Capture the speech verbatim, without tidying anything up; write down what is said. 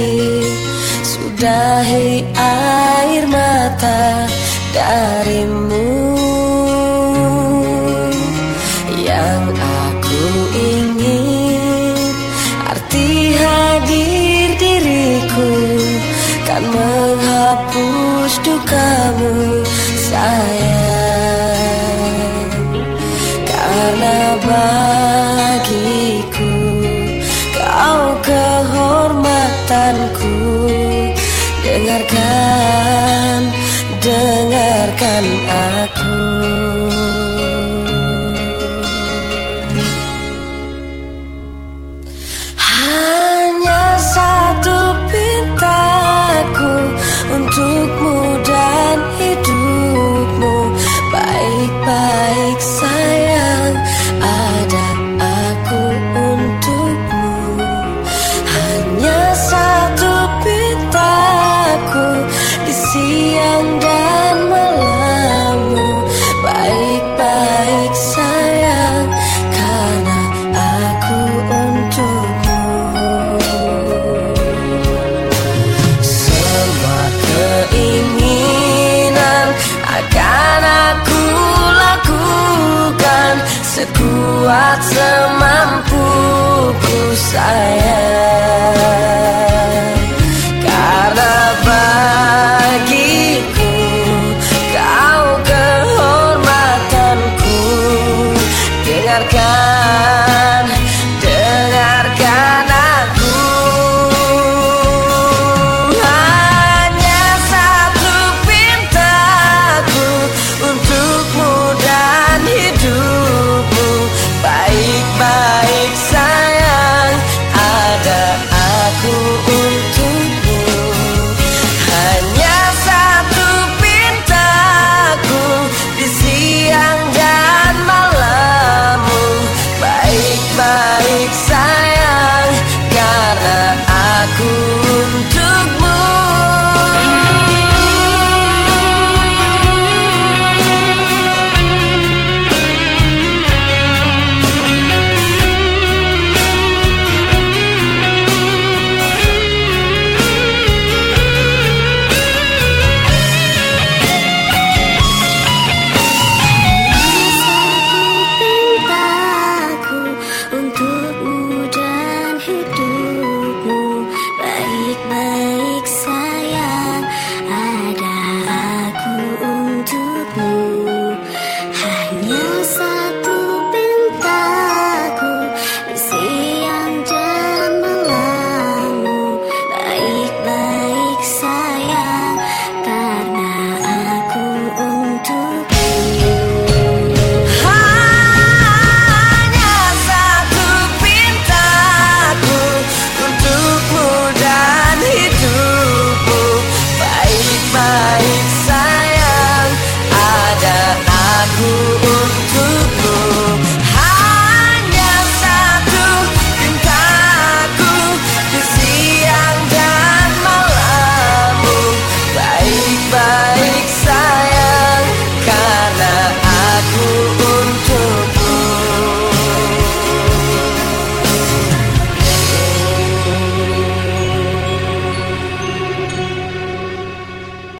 sudahi air mata darimu. Yang aku ingin, arti hadir diriku kan menghapus dukamu sayang. Karena bagiku kau kehormatanku. Dengarkan, dengarkan aku. Hanya satu pintaku untukmu dan hidupmu. Baik-baik sayang, ada aku untukmu. Hanya satu pintaku di siang dan malammu. Baik-baik sayang, karena aku untukmu. Semua keinginan akan aku lakukan sekuat semampuku sayang.